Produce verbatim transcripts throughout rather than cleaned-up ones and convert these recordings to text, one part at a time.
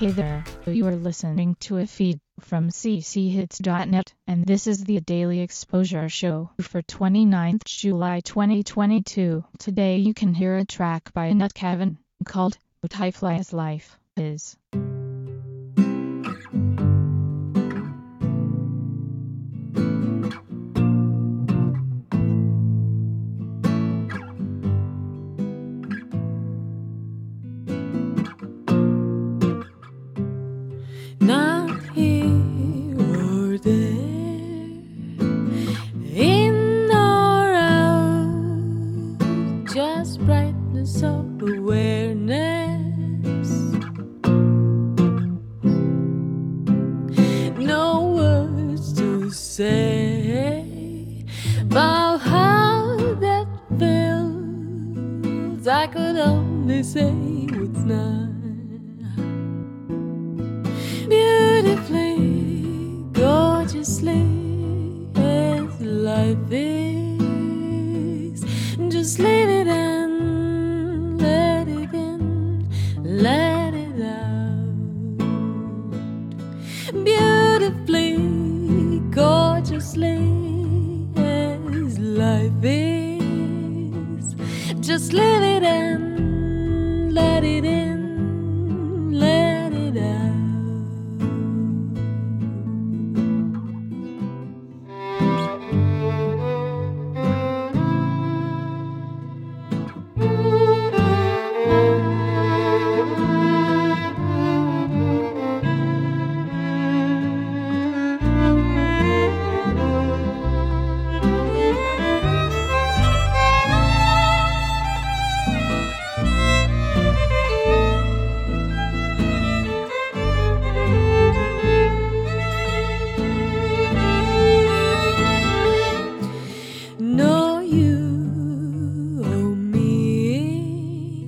Hey there, you are listening to a feed from c c hits dot net, and this is the Daily Exposure Show for twenty-ninth July twenty twenty-two. Today you can hear a track by Nut Kevin called Butterfly as Life Is. Not here or there, in or out, just brightness of awareness. No words to say about how that feels. I could only say what's not. Beautifully, gorgeously as life is. Just leave it and let it in, let it out. Beautifully, gorgeously as life is. Just leave it and let it in, let it out. Nor you or me,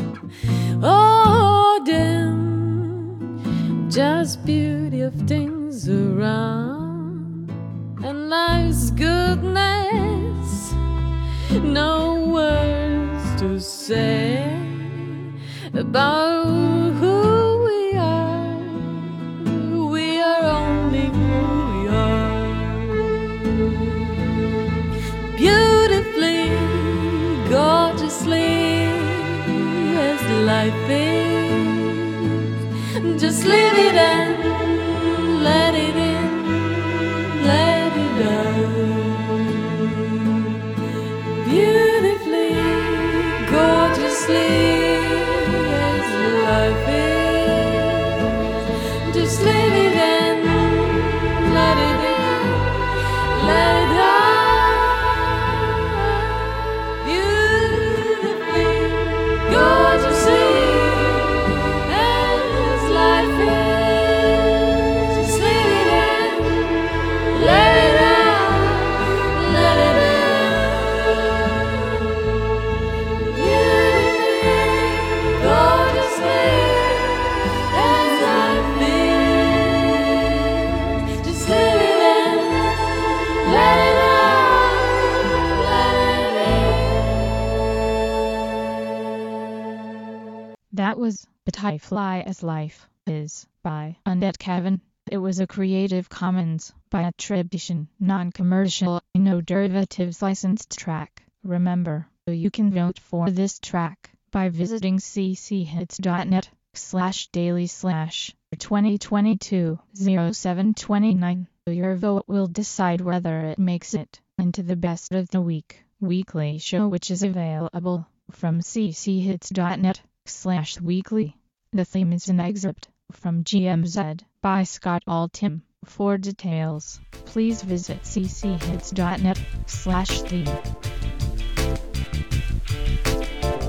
oh them, just beauty of things around and life's goodness. No words to say about who we are. We are only who we are. Beautifully, gorgeously as life is. Just leave it and let it in, let it out. Beautifully, gorgeously as life is. Just leave it and let it in, let it out. That was Butterfly as Life Is by Nut Kevin. It was a Creative Commons by attribution, non-commercial, no derivatives licensed track. Remember, you can vote for this track by visiting c c hits dot net slash daily slash twenty twenty-two oh seven twenty-nine. Your vote will decide whether it makes it into the best of the week weekly show, which is available from c c hits dot net slash weekly. The theme is an excerpt from G M Z by Scott Altham. For details, please visit c c hits dot net slash theme.